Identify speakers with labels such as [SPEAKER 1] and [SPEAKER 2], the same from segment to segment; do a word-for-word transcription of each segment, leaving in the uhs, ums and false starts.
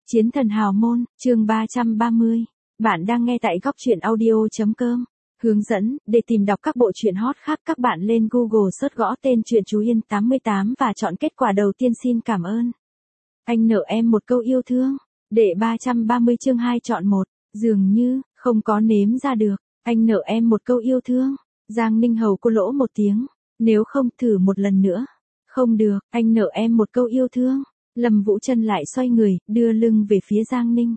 [SPEAKER 1] Chiến thần hào môn, chương ba trăm ba mươi. Bạn đang nghe tại góc truyện audio.com. Hướng dẫn, để tìm đọc các bộ truyện hot khác các bạn lên Google search gõ tên truyện Chú Yên tám mươi tám và chọn kết quả đầu tiên. Xin cảm ơn. Anh nợ em một câu yêu thương. Đệ ba trăm ba mươi chương hai chọn một. Dường như, không có nếm ra được. Anh nợ em một câu yêu thương. Giang Ninh Hầu cô lỗ một tiếng. Nếu không, thử một lần nữa. Không được, anh nợ em một câu yêu thương. Lâm Vũ Trân lại xoay người, đưa lưng về phía Giang Ninh.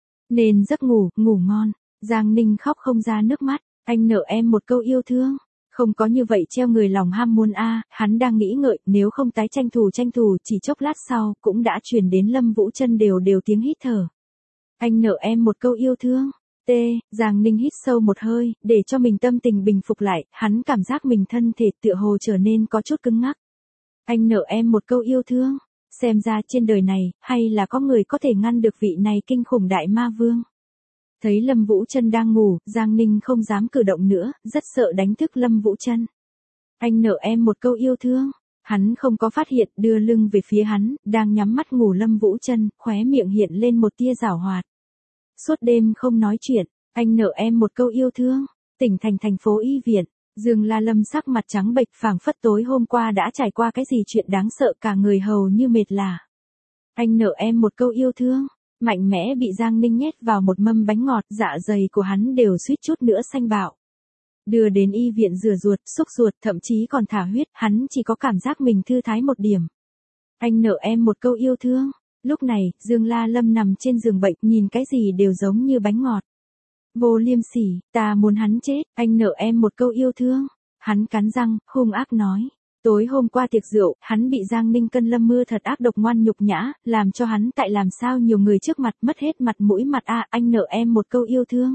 [SPEAKER 1] Nên giấc ngủ, ngủ ngon. Giang Ninh khóc không ra nước mắt. Anh nợ em một câu yêu thương. Không có như vậy treo người lòng ham muốn a. Hắn đang nghĩ ngợi, nếu không tái tranh thủ tranh thủ, chỉ chốc lát sau, cũng đã truyền đến Lâm Vũ Trân đều đều tiếng hít thở. Anh nợ em một câu yêu thương. T. Giang Ninh hít sâu một hơi, để cho mình tâm tình bình phục lại, hắn cảm giác mình thân thể tựa hồ trở nên có chút cứng ngắc. Anh nợ em một câu yêu thương. Xem ra trên đời này, hay là có người có thể ngăn được vị này kinh khủng đại ma vương. Thấy Lâm Vũ Trân đang ngủ, Giang Ninh không dám cử động nữa, rất sợ đánh thức Lâm Vũ Trân. Anh nợ em một câu yêu thương. Hắn không có phát hiện, đưa lưng về phía hắn, đang nhắm mắt ngủ Lâm Vũ Trân, khóe miệng hiện lên một tia giảo hoạt. Suốt đêm không nói chuyện, anh nợ em một câu yêu thương. Tỉnh thành thành phố Y Viện. Dương La Lâm sắc mặt trắng bệch phảng phất tối hôm qua đã trải qua cái gì chuyện đáng sợ cả người hầu như mệt lả. Anh nợ em một câu yêu thương. Mạnh mẽ bị Giang Ninh nhét vào một mâm bánh ngọt, dạ dày của hắn đều suýt chút nữa xanh bạo. Đưa đến Y Viện rửa ruột, xúc ruột, thậm chí còn thả huyết, hắn chỉ có cảm giác mình thư thái một điểm. Anh nợ em một câu yêu thương. Lúc này, Dương La Lâm nằm trên giường bệnh, nhìn cái gì đều giống như bánh ngọt. Vô liêm sỉ, ta muốn hắn chết, anh nợ em một câu yêu thương. Hắn cắn răng, hung ác nói. Tối hôm qua tiệc rượu, hắn bị Giang Ninh Cân Lâm mưa thật ác độc ngoan nhục nhã, làm cho hắn tại làm sao nhiều người trước mặt mất hết mặt mũi mặt a. Anh nợ em một câu yêu thương.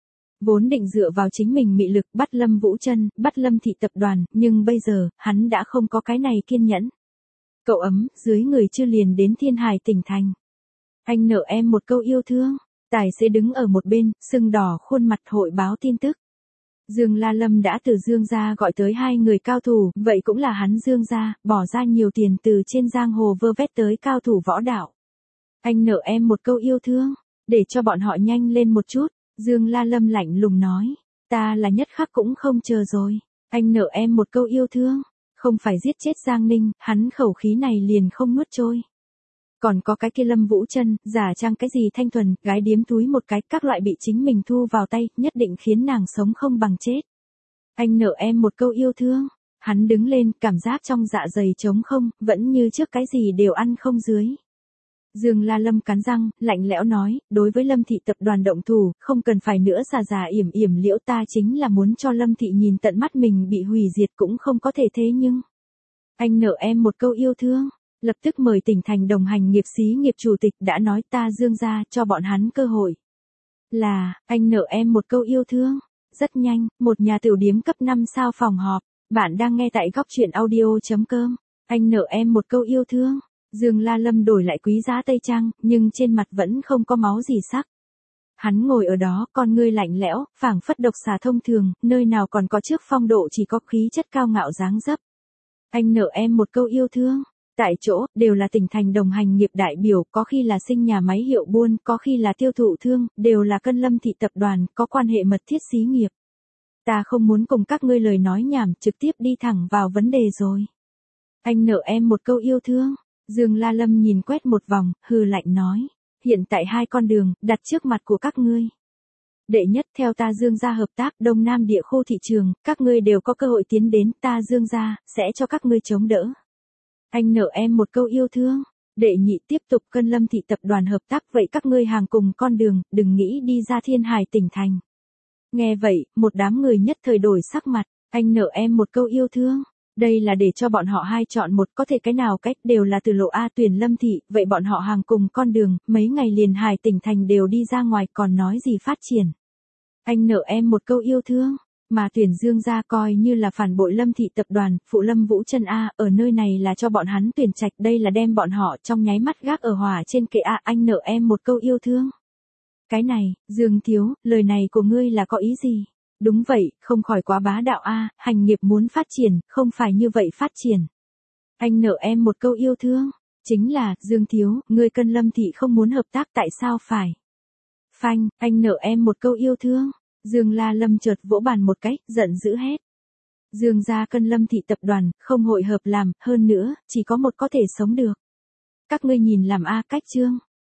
[SPEAKER 1] Vốn định dựa vào chính mình mị lực bắt Lâm Vũ Trân, bắt Lâm thị tập đoàn, nhưng bây giờ, hắn đã không có cái này kiên nhẫn. Cậu ấm, dưới người chưa liền đến Thiên Hải tỉnh thành. Anh nợ em một câu yêu thương. Tài xế đứng ở một bên, sưng đỏ khuôn mặt hội báo tin tức. Dương La Lâm đã từ Dương gia gọi tới hai người cao thủ, vậy cũng là hắn Dương gia, bỏ ra nhiều tiền từ trên giang hồ vơ vét tới cao thủ võ đạo. Anh nợ em một câu yêu thương, để cho bọn họ nhanh lên một chút. Dương La Lâm lạnh lùng nói, ta là nhất khắc cũng không chờ rồi. Anh nợ em một câu yêu thương, không phải giết chết Giang Ninh, hắn khẩu khí này liền không nuốt trôi. Còn có cái kia Lâm Vũ Trân, giả trang cái gì thanh thuần, gái điếm túi một cái, các loại bị chính mình thu vào tay, nhất định khiến nàng sống không bằng chết. Anh nợ em một câu yêu thương. Hắn đứng lên, cảm giác trong dạ dày trống không, vẫn như trước cái gì đều ăn không dưới. Dương La Lâm cắn răng, lạnh lẽo nói, đối với Lâm thị tập đoàn động thủ, không cần phải nữa già già yểm yểm liễu, ta chính là muốn cho Lâm thị nhìn tận mắt mình bị hủy diệt cũng không có thể thế nhưng. Anh nợ em một câu yêu thương. Lập tức mời tỉnh thành đồng hành nghiệp xí nghiệp chủ tịch đã nói ta Dương gia cho bọn hắn cơ hội. Là, anh nợ em một câu yêu thương. Rất nhanh, một nhà tiểu điếm cấp năm sao phòng họp. Bạn đang nghe tại góc truyện audio.com. Anh nợ em một câu yêu thương. Dương La Lâm đổi lại quý giá tây trang, nhưng trên mặt vẫn không có máu gì sắc. Hắn ngồi ở đó, con ngươi lạnh lẽo, phảng phất độc xà thông thường, nơi nào còn có trước phong độ chỉ có khí chất cao ngạo dáng dấp. Anh nợ em một câu yêu thương. Tại chỗ, đều là tỉnh thành đồng hành nghiệp đại biểu, có khi là sinh nhà máy hiệu buôn, có khi là tiêu thụ thương, đều là Cân Lâm thị tập đoàn, có quan hệ mật thiết xí nghiệp. Ta không muốn cùng các ngươi lời nói nhảm, trực tiếp đi thẳng vào vấn đề rồi. Anh nợ em một câu yêu thương. Dương La Lâm nhìn quét một vòng, hừ lạnh nói. Hiện tại hai con đường, đặt trước mặt của các ngươi. Đệ nhất, theo ta Dương gia hợp tác Đông Nam địa khu thị trường, các ngươi đều có cơ hội tiến đến, ta Dương gia, sẽ cho các ngươi chống đỡ. Anh nợ em một câu yêu thương. Đệ nhị, tiếp tục Cân Lâm thị tập đoàn hợp tác, vậy các ngươi hàng cùng con đường, đừng nghĩ đi ra Thiên Hải tỉnh thành. Nghe vậy, một đám người nhất thời đổi sắc mặt. Anh nợ em một câu yêu thương. Đây là để cho bọn họ hai chọn một, có thể cái nào cách đều là từ lộ A tuyển Lâm thị, vậy bọn họ hàng cùng con đường, mấy ngày liền Hải tỉnh thành đều đi ra ngoài còn nói gì phát triển. Anh nợ em một câu yêu thương. Mà tuyển Dương gia coi như là phản bội Lâm thị tập đoàn, phụ Lâm Vũ Trân A, ở nơi này là cho bọn hắn tuyển trạch, đây là đem bọn họ trong nháy mắt gác ở hỏa trên kệ A. Anh nợ em một câu yêu thương. Cái này, Dương thiếu, lời này của ngươi là có ý gì? Đúng vậy, không khỏi quá bá đạo A, hành nghiệp muốn phát triển, không phải như vậy phát triển. Anh nợ em một câu yêu thương. Chính là, Dương Thiếu, ngươi Cân Lâm Thị không muốn hợp tác tại sao phải? Phanh, anh nợ em một câu yêu thương. Dương La Lâm chợt vỗ bàn một cái, giận dữ hét. Dương gia Cân Lâm Thị tập đoàn, không hội hợp làm, hơn nữa, chỉ có một có thể sống được. Các ngươi nhìn làm a cách chương.